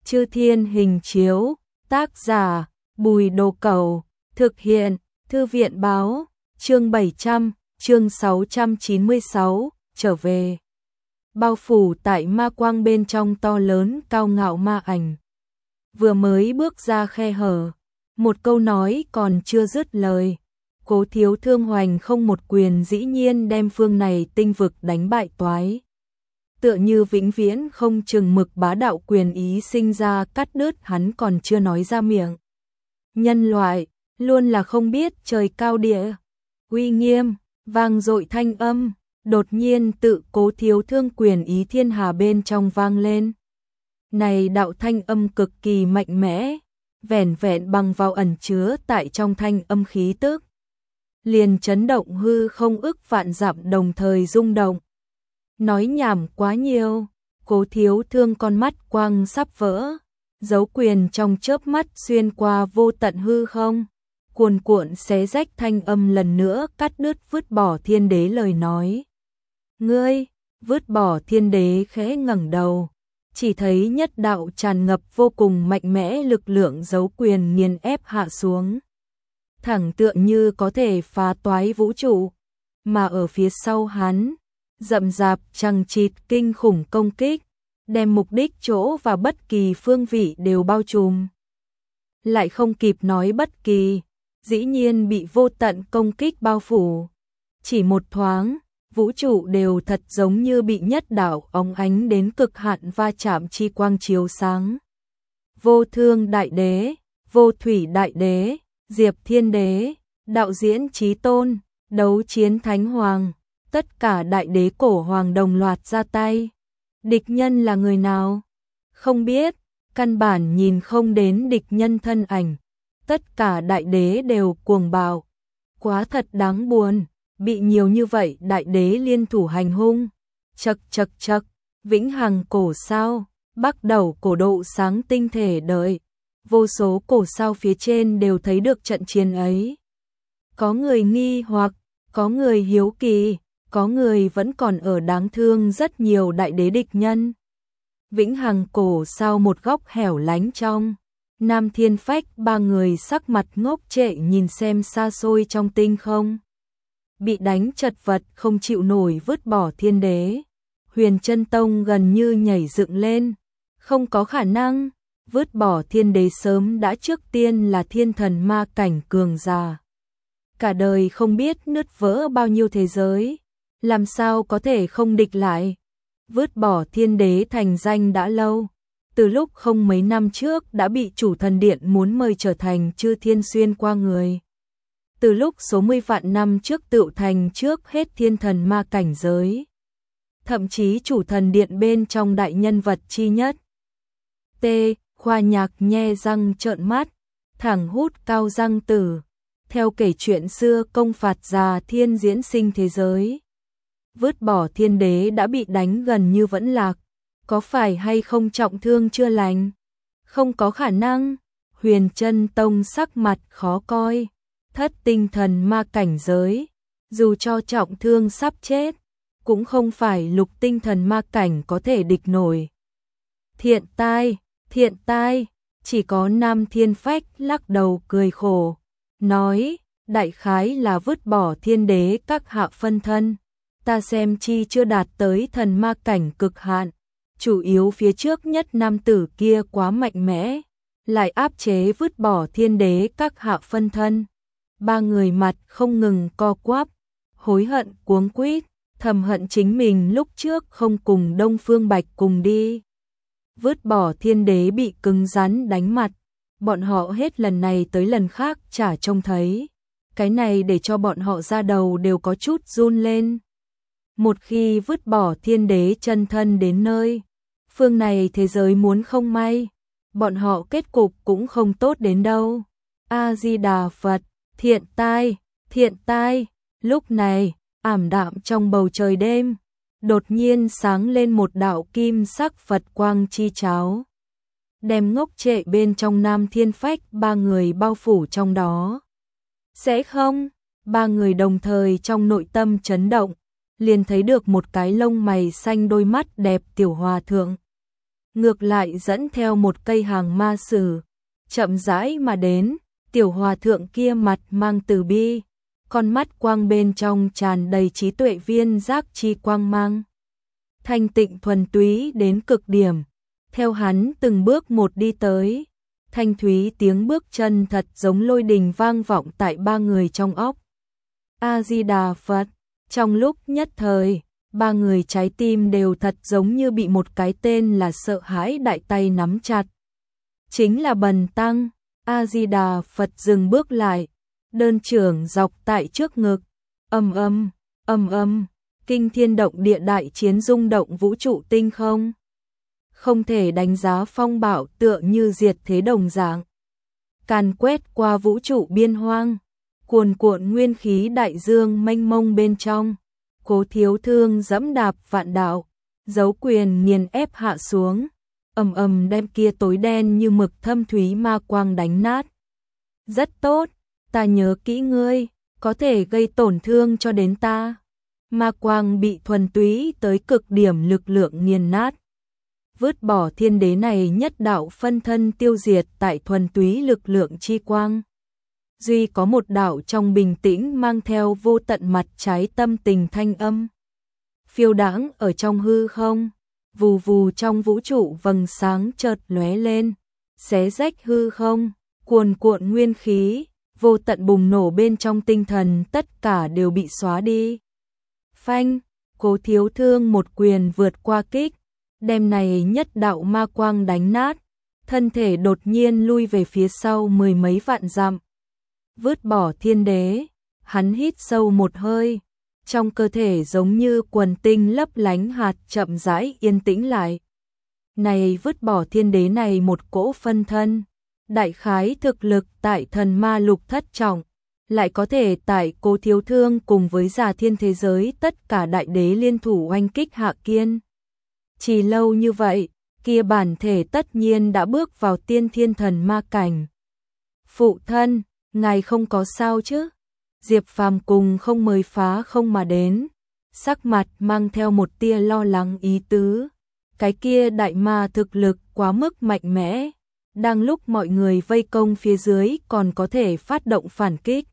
Chư Thiên Hình Chiếu, tác giả, Bùi Đồ Cẩu, thực hiện, Thư viện Báo, chương 700, chương 696, trở về. Bao phủ tại ma quang bên trong to lớn cao ngạo ma ảnh. Vừa mới bước ra khe hở, một câu nói còn chưa dứt lời. Cố Thiếu Thương hoành không một quyền dĩ nhiên đem phương này tinh vực đánh bại toái. Tựa như vĩnh viễn không chừng mực bá đạo quyền ý sinh ra cắt đứt hắn còn chưa nói ra miệng. Nhân loại, luôn là không biết trời cao địa, uy nghiêm, vang dội thanh âm, đột nhiên tự Cố Thiếu Thương quyền ý thiên hà bên trong vang lên. Này đạo thanh âm cực kỳ mạnh mẽ, vẻn vẹn bằng vào ẩn chứa tại trong thanh âm khí tức. Liền chấn động hư không ức vạn dặm đồng thời rung động. Nói nhảm quá nhiều, Cố Thiếu Thương con mắt quang sắp vỡ, dấu quyền trong chớp mắt xuyên qua vô tận hư không, cuồn cuộn xé rách thanh âm lần nữa cắt đứt vứt bỏ thiên đế lời nói. Ngươi, vứt bỏ thiên đế khẽ ngẩng đầu, chỉ thấy nhất đạo tràn ngập vô cùng mạnh mẽ lực lượng dấu quyền nghiền ép hạ xuống. Thẳng tựa như có thể phá toái vũ trụ, mà ở phía sau hắn, rậm rạp chằng chịt kinh khủng công kích, đem mục đích chỗ và bất kỳ phương vị đều bao trùm. Lại không kịp nói bất kỳ, dĩ nhiên bị vô tận công kích bao phủ. Chỉ một thoáng, vũ trụ đều thật giống như bị nhất đạo óng ánh đến cực hạn va chạm chi quang chiếu sáng. Vô Thương Đại Đế, Vô Thủy Đại Đế, Diệp Thiên Đế, Đạo Diễn Chí Tôn, Đấu Chiến Thánh Hoàng, tất cả đại đế cổ hoàng đồng loạt ra tay. Địch nhân là người nào? Không biết, căn bản nhìn không đến địch nhân thân ảnh. Tất cả đại đế đều cuồng bạo. Quá thật đáng buồn, bị nhiều như vậy đại đế liên thủ hành hung. Chậc chậc chậc, vĩnh hằng cổ sao, bắt đầu cổ độ sáng tinh thể đợi. Vô số cổ sao phía trên đều thấy được trận chiến ấy. Có người nghi hoặc, có người hiếu kỳ, có người vẫn còn ở đáng thương rất nhiều đại đế địch nhân. Vĩnh hằng cổ sao một góc hẻo lánh trong. Nam Thiên Phách ba người sắc mặt ngốc trệ nhìn xem xa xôi trong tinh không. Bị đánh chật vật không chịu nổi vứt bỏ thiên đế. Huyền Chân Tông gần như nhảy dựng lên. Không có khả năng, vứt bỏ thiên đế sớm đã trước tiên là thiên thần ma cảnh cường già. Cả đời không biết nứt vỡ bao nhiêu thế giới, làm sao có thể không địch lại. Vứt bỏ thiên đế thành danh đã lâu, từ lúc không mấy năm trước đã bị chủ thần điện muốn mời trở thành chư thiên xuyên qua người. Từ lúc số 10 vạn năm trước tựu thành trước hết thiên thần ma cảnh giới. Thậm chí chủ thần điện bên trong đại nhân vật chi nhất. T. Khoa Nhạc nhe răng trợn mắt, thẳng hút cao răng tử. Theo kể chuyện xưa công phạt già thiên diễn sinh thế giới. Vứt bỏ thiên đế đã bị đánh gần như vẫn lạc. Có phải hay không trọng thương chưa lành? Không có khả năng. Huyền Chân Tông sắc mặt khó coi. Thất tinh thần ma cảnh giới. Dù cho trọng thương sắp chết, cũng không phải lục tinh thần ma cảnh có thể địch nổi. Thiện tai, chỉ có Nam Thiên Phách lắc đầu cười khổ. Nói, đại khái là vứt bỏ thiên đế các hạ phân thân. Ta xem chi chưa đạt tới thần ma cảnh cực hạn. Chủ yếu phía trước nhất nam tử kia quá mạnh mẽ, lại áp chế vứt bỏ thiên đế các hạ phân thân. Ba người mặt không ngừng co quắp, hối hận cuống quýt, thầm hận chính mình lúc trước không cùng Đông Phương Bạch cùng đi. Vứt bỏ thiên đế bị cứng rắn đánh mặt, bọn họ hết lần này tới lần khác chả trông thấy. Cái này để cho bọn họ ra đầu đều có chút run lên. Một khi vứt bỏ thiên đế chân thân đến nơi, phương này thế giới muốn không may, bọn họ kết cục cũng không tốt đến đâu. A-di-đà Phật, thiện tai, lúc này, ảm đạm trong bầu trời đêm, đột nhiên sáng lên một đạo kim sắc Phật quang chi cháo. Đem ngốc trệ bên trong Nam Thiên Phách ba người bao phủ trong đó. Sẽ không, ba người đồng thời trong nội tâm chấn động, liền thấy được một cái lông mày xanh đôi mắt đẹp tiểu hòa thượng. ngược lại dẫn theo một cây hàng ma sử, chậm rãi mà đến. Tiểu hòa thượng kia mặt mang từ bi, con mắt quang bên trong tràn đầy trí tuệ viên giác chi quang mang. Thanh tịnh thuần túy đến cực điểm, theo hắn từng bước một đi tới, thanh thúy tiếng bước chân thật giống lôi đình vang vọng tại ba người trong óc. A Di Đà Phật, trong lúc nhất thời, ba người trái tim đều thật giống như bị một cái tên là sợ hãi đại tay nắm chặt. Chính là Bần tăng. A Di Đà Phật dừng bước lại, đơn trưởng dọc tại trước ngực, ầm ầm, kinh thiên động địa đại chiến rung động vũ trụ tinh không. Không thể đánh giá phong bạo tựa như diệt thế đồng dạng. Càn quét qua vũ trụ biên hoang, cuồn cuộn nguyên khí đại dương mênh mông bên trong. Cố Thiếu Thương dẫm đạp vạn đạo, dấu quyền nghiền ép hạ xuống. Đem kia tối đen như mực thâm thúy ma quang đánh nát. Rất tốt, ta nhớ kỹ ngươi, có thể gây tổn thương cho đến ta. Ma quang bị thuần túy tới cực điểm lực lượng nghiền nát. Vứt bỏ thiên đế này nhất đạo phân thân tiêu diệt tại thuần túy lực lượng chi quang. Duy có một đạo trong bình tĩnh mang theo vô tận mặt trái tâm tình thanh âm. Phiêu đãng ở trong hư không. Vù vù trong vũ trụ vầng sáng chợt lóe lên, xé rách hư không, cuồn cuộn nguyên khí, vô tận bùng nổ bên trong tinh thần tất cả đều bị xóa đi. Phanh, Cố Thiếu Thương một quyền vượt qua kích, đem này nhất đạo ma quang đánh nát, thân thể đột nhiên lui về phía sau mười mấy vạn dặm. Vứt bỏ thiên đế, hắn hít sâu một hơi. Trong cơ thể giống như quần tinh lấp lánh hạt chậm rãi yên tĩnh lại. Này vứt bỏ thiên đế này một cỗ phân thân, đại khái thực lực tại thần ma lục thất trọng, lại có thể tại Cố Thiếu Thương cùng với Già Thiên thế giới tất cả đại đế liên thủ oanh kích Hạ Kiên. Chỉ lâu như vậy, kia bản thể tất nhiên đã bước vào tiên thiên thần ma cảnh. Phụ thân, ngài không có sao chứ? Diệp Phàm cùng không mời phá không mà đến, sắc mặt mang theo một tia lo lắng ý tứ. Cái kia đại ma thực lực quá mức mạnh mẽ, đang lúc mọi người vây công phía dưới còn có thể phát động phản kích.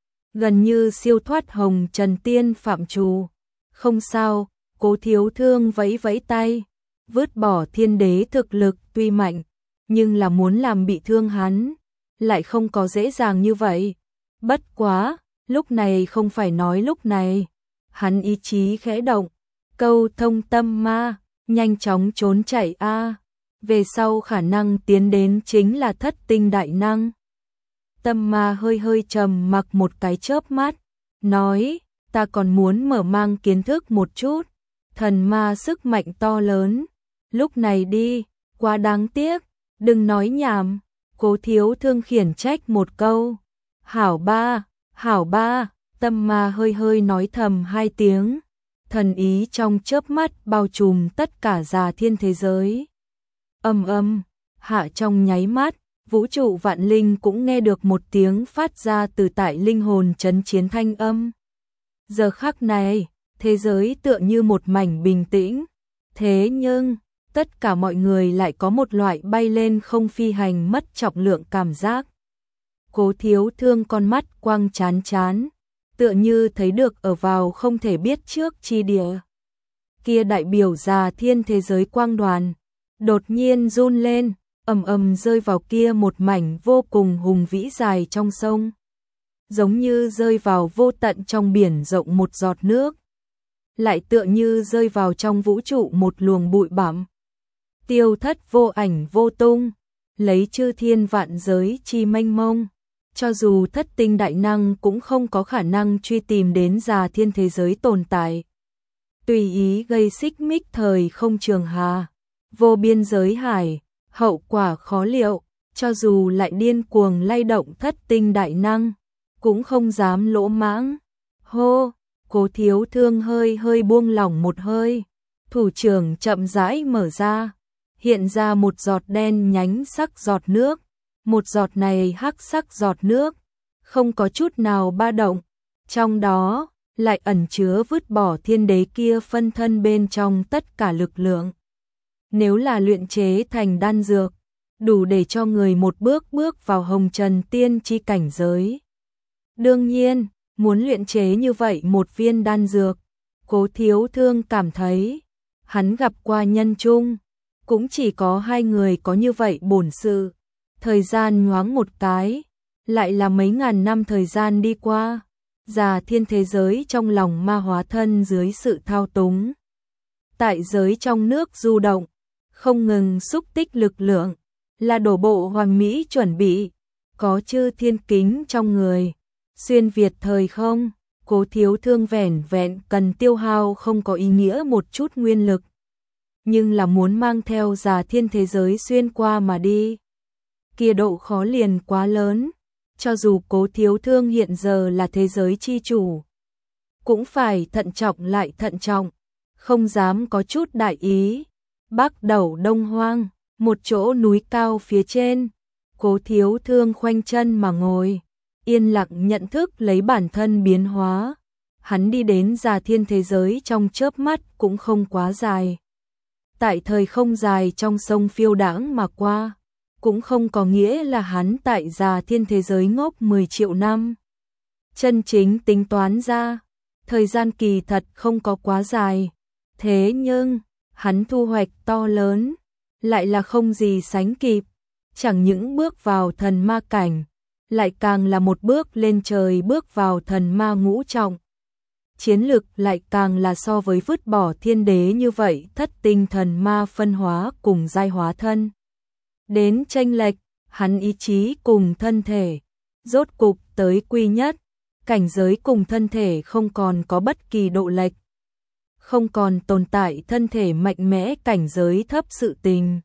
Gần như siêu thoát hồng trần tiên phạm trù. Không sao, Cố Thiếu Thương vẫy vẫy tay, vứt bỏ thiên đế thực lực tuy mạnh, nhưng là muốn làm bị thương hắn, lại không có dễ dàng như vậy. Bất quá, lúc này không phải nói lúc này. Hắn ý chí khẽ động, câu thông tâm ma, nhanh chóng trốn chạy a. Về sau khả năng tiến đến chính là thất tinh đại năng. Tâm ma hơi hơi trầm mặc một cái chớp mắt, nói, ta còn muốn mở mang kiến thức một chút. Thần ma sức mạnh to lớn, lúc này đi, quá đáng tiếc, đừng nói nhảm. Cố Thiếu Thương khiển trách một câu. Hảo ba, tâm ma hơi hơi nói thầm hai tiếng. Thần ý trong chớp mắt bao trùm tất cả Già Thiên thế giới. Hạ trong nháy mắt, vũ trụ vạn linh cũng nghe được một tiếng phát ra từ tại linh hồn chấn chiến thanh âm. Giờ khắc này, thế giới tựa như một mảnh bình tĩnh. Thế nhưng, tất cả mọi người lại có một loại bay lên không phi hành mất trọng lượng cảm giác. Cố Thiếu Thương con mắt quang chán chán, tựa như thấy được ở vào không thể biết trước chi địa. Kia đại biểu Già Thiên thế giới quang đoàn, đột nhiên run lên, rơi vào kia một mảnh vô cùng hùng vĩ dài trong sông. Giống như rơi vào vô tận trong biển rộng một giọt nước. Lại tựa như rơi vào trong vũ trụ một luồng bụi bặm. Tiêu thất vô ảnh vô tung, lấy chư thiên vạn giới chi mênh mông. Cho dù thất tinh đại năng cũng không có khả năng truy tìm đến Già Thiên thế giới tồn tại. Tùy ý gây xích mích thời không trường hà, vô biên giới hải, hậu quả khó liệu, cho dù lại điên cuồng lay động thất tinh đại năng, cũng không dám lỗ mãng. Hô, Cố Thiếu Thương hơi hơi buông lỏng một hơi, thủ trưởng chậm rãi mở ra, hiện ra một giọt đen nhánh sắc giọt nước. Một giọt này hắc sắc giọt nước, không có chút nào ba động, trong đó lại ẩn chứa vứt bỏ thiên đế kia phân thân bên trong tất cả lực lượng. Nếu là luyện chế thành đan dược, đủ để cho người một bước bước vào hồng trần tiên chi cảnh giới. Đương nhiên, muốn luyện chế như vậy một viên đan dược, Cố Thiếu Thương cảm thấy, hắn gặp qua nhân chung, cũng chỉ có 2 người có như vậy bổn sự. Thời gian nhoáng một cái, lại là mấy ngàn năm thời gian đi qua, Già Thiên thế giới trong lòng ma hóa thân dưới sự thao túng. Tại giới trong nước du động, không ngừng xúc tích lực lượng, là đổ bộ hoàn mỹ chuẩn bị, có chư thiên kính trong người, xuyên việt thời không. Cố Thiếu Thương vẻn vẹn cần tiêu hao không có ý nghĩa một chút nguyên lực, nhưng là muốn mang theo Già Thiên thế giới xuyên qua mà đi, kia độ khó liền quá lớn, cho dù Cố Thiếu Thương hiện giờ là thế giới chi chủ, cũng phải thận trọng lại thận trọng, không dám có chút đại ý. Bắc Đẩu Đông Hoang, một chỗ núi cao phía trên, Cố Thiếu Thương khoanh chân mà ngồi, yên lặng nhận thức lấy bản thân biến hóa. Hắn đi đến Già Thiên thế giới trong chớp mắt cũng không quá dài. Tại thời không dài trong sông phiêu đãng mà qua, cũng không có nghĩa là hắn tại Già Thiên thế giới ngốc 10 triệu năm. Chân chính tính toán ra, thời gian kỳ thật không có quá dài. Thế nhưng, hắn thu hoạch to lớn, lại là không gì sánh kịp. Chẳng những bước vào thần ma cảnh, lại càng là một bước lên trời bước vào thần ma ngũ trọng. Chiến lực lại càng là so với vứt bỏ thiên đế như vậy thất tinh thần ma phân hóa cùng giai hóa thân. Đến chênh lệch, hắn ý chí cùng thân thể, rốt cục tới quy nhất, cảnh giới cùng thân thể không còn có bất kỳ độ lệch. Không còn tồn tại thân thể mạnh mẽ cảnh giới thấp sự tình,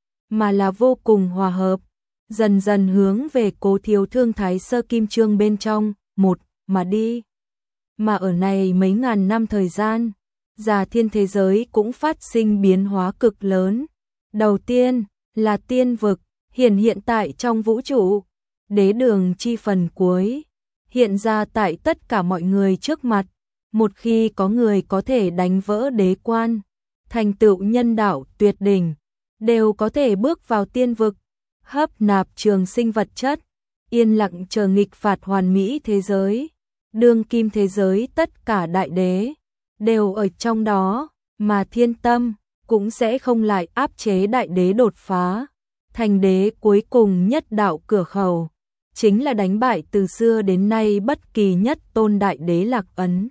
mà là vô cùng hòa hợp, dần dần hướng về Cố Thiếu Thương Thái Sơ Kim Chương bên trong, một mà đi. Mà ở này mấy ngàn năm thời gian, Già Thiên thế giới cũng phát sinh biến hóa cực lớn. Đầu tiên là tiên vực, hiện tại trong vũ trụ, đế đường chi phần cuối, hiện ra tại tất cả mọi người trước mặt. Một khi có người có thể đánh vỡ đế quan, thành tựu nhân đạo tuyệt đỉnh, đều có thể bước vào tiên vực, hấp nạp trường sinh vật chất, yên lặng chờ nghịch phạt hoàn mỹ thế giới. Đương kim thế giới tất cả đại đế đều ở trong đó, mà thiên tâm cũng sẽ không lại áp chế đại đế đột phá. Thành đế cuối cùng nhất đạo cửa khẩu, chính là đánh bại từ xưa đến nay bất kỳ nhất tôn đại đế Lạc Ấn.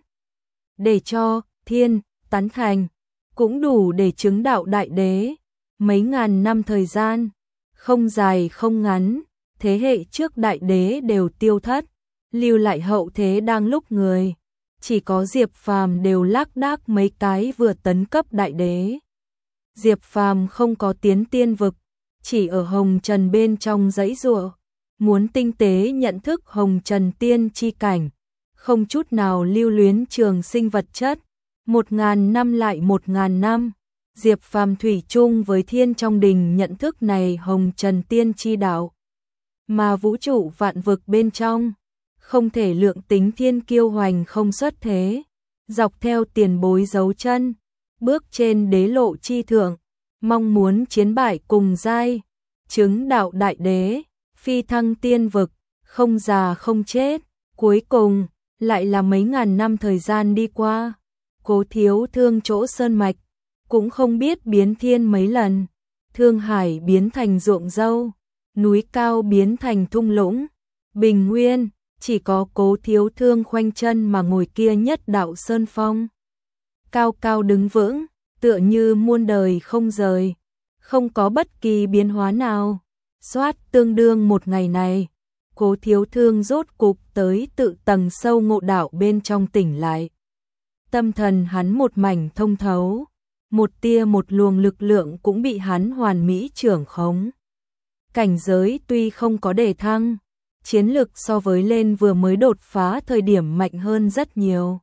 Để cho thiên tán thành, cũng đủ để chứng đạo đại đế. Mấy ngàn năm thời gian, không dài không ngắn, thế hệ trước đại đế đều tiêu thất, lưu lại hậu thế đang lúc người. Chỉ có Diệp Phàm đều lác đác mấy cái vừa tấn cấp đại đế. Diệp Phàm không có tiến tiên vực, chỉ ở hồng trần bên trong dãy giụa, muốn tinh tế nhận thức hồng trần tiên chi cảnh, không chút nào lưu luyến trường sinh vật chất. 1000 năm lại 1000 năm, Diệp Phàm thủy chung với thiên trong đình nhận thức này hồng trần tiên chi đạo. Mà vũ trụ vạn vực bên trong, không thể lượng tính thiên kiêu hoành không xuất thế, dọc theo tiền bối dấu chân, bước trên đế lộ chi thượng, mong muốn chiến bại cùng giai, chứng đạo đại đế, phi thăng tiên vực, không già không chết. Cuối cùng, lại là mấy ngàn năm thời gian đi qua, Cố Thiếu Thương chỗ sơn mạch, cũng không biết biến thiên mấy lần, thương hải biến thành ruộng dâu, núi cao biến thành thung lũng, bình nguyên, chỉ có Cố Thiếu Thương khoanh chân mà ngồi kia nhất đạo sơn phong. Cao cao đứng vững, tựa như muôn đời không rời, không có bất kỳ biến hóa nào. Soát tương đương một ngày này, Cố Thiếu Thương rốt cục tới tự tầng sâu ngộ đạo bên trong tỉnh lại. Tâm thần hắn một mảnh thông thấu, một tia một luồng lực lượng cũng bị hắn hoàn mỹ trưởng khống. Cảnh giới tuy không có đề thăng, chiến lực so với lên vừa mới đột phá thời điểm mạnh hơn rất nhiều.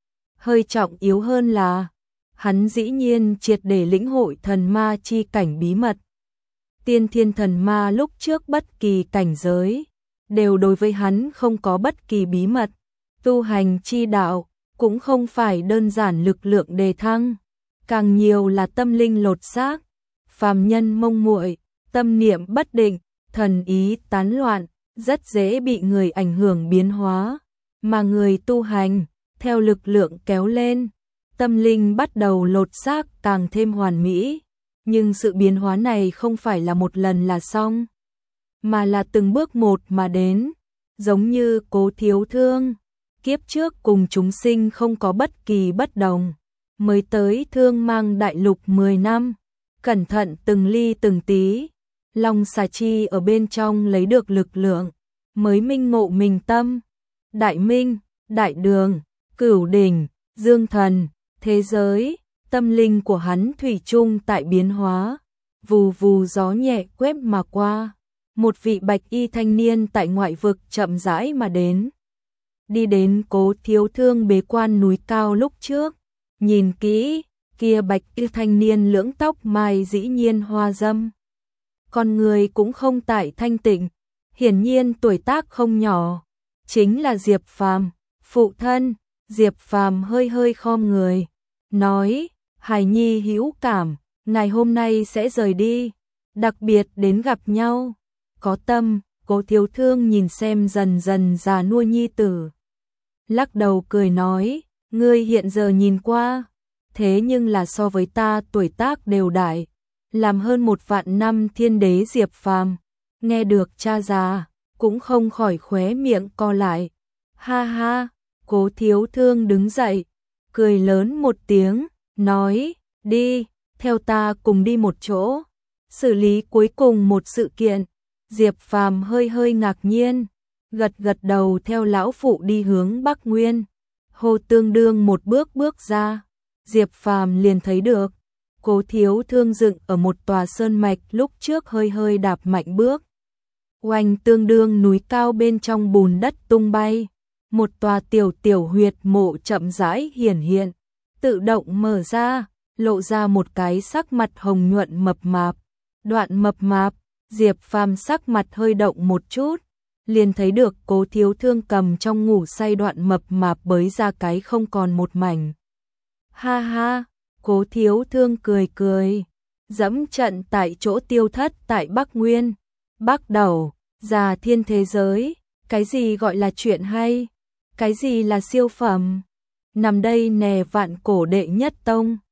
Hơi trọng yếu hơn là, hắn dĩ nhiên triệt để lĩnh hội thần ma chi cảnh bí mật. Tiên thiên thần ma lúc trước bất kỳ cảnh giới, đều đối với hắn không có bất kỳ bí mật. Tu hành chi đạo, cũng không phải đơn giản lực lượng đề thăng, càng nhiều là tâm linh lột xác, phàm nhân mông muội, tâm niệm bất định, thần ý tán loạn, rất dễ bị người ảnh hưởng biến hóa, mà người tu hành, theo lực lượng kéo lên, tâm linh bắt đầu lột xác càng thêm hoàn mỹ, nhưng sự biến hóa này không phải là một lần là xong, mà là từng bước một mà đến, giống như Cố Thiếu Thương, kiếp trước cùng chúng sinh không có bất kỳ bất đồng, mới tới Thương Mang đại lục 10 năm, cẩn thận từng ly từng tí, Long xà chi ở bên trong lấy được lực lượng, mới minh ngộ mình tâm, đại minh, đại đường, cửu đỉnh, dương thần, thế giới, tâm linh của hắn thủy chung tại biến hóa, vù vù gió nhẹ quét mà qua, một vị bạch y thanh niên tại ngoại vực chậm rãi mà đến. Đi đến Cố Thiếu Thương bế quan núi cao lúc trước, nhìn kỹ, kia bạch y thanh niên lưỡng tóc mai dĩ nhiên hoa dâm. Con người cũng không tại thanh tịnh, hiển nhiên tuổi tác không nhỏ, chính là Diệp Phàm, phụ thân. Diệp Phàm hơi hơi khom người, nói, hài nhi hữu cảm, ngày hôm nay sẽ rời đi, đặc biệt đến gặp nhau, có tâm. Cố Thiếu Thương nhìn xem dần dần già nua nhi tử, lắc đầu cười nói, ngươi hiện giờ nhìn qua, thế nhưng là so với ta tuổi tác đều đại, làm hơn 1 vạn năm thiên đế. Diệp Phàm nghe được cha già, cũng không khỏi khóe miệng co lại, ha ha. Cố Thiếu Thương đứng dậy, cười lớn một tiếng, nói, đi, theo ta cùng đi một chỗ, xử lý cuối cùng một sự kiện. Diệp Phàm hơi hơi ngạc nhiên, gật gật đầu theo lão phụ đi hướng Bắc Nguyên. Hồ Tương đương một bước bước ra, Diệp Phàm liền thấy được, Cố Thiếu Thương dựng ở một tòa sơn mạch lúc trước hơi hơi đạp mạnh bước. Oanh tương đương núi cao bên trong bùn đất tung bay. Một tòa tiểu huyệt mộ chậm rãi hiển hiện, tự động mở ra, lộ ra một cái sắc mặt hồng nhuận mập mạp. Đoạn mập mạp, Diệp Phàm sắc mặt hơi động một chút, liền thấy được Cố Thiếu Thương cầm trong ngủ say đoạn mập mạp bới ra cái không còn một mảnh. Ha ha, Cố Thiếu Thương cười cười, dẫm trận tại chỗ tiêu thất tại Bắc Nguyên. Bắt đầu, già thiên thế giới, cái gì gọi là chuyện hay? Cái gì là siêu phẩm? Nằm đây nè vạn cổ đệ nhất tông.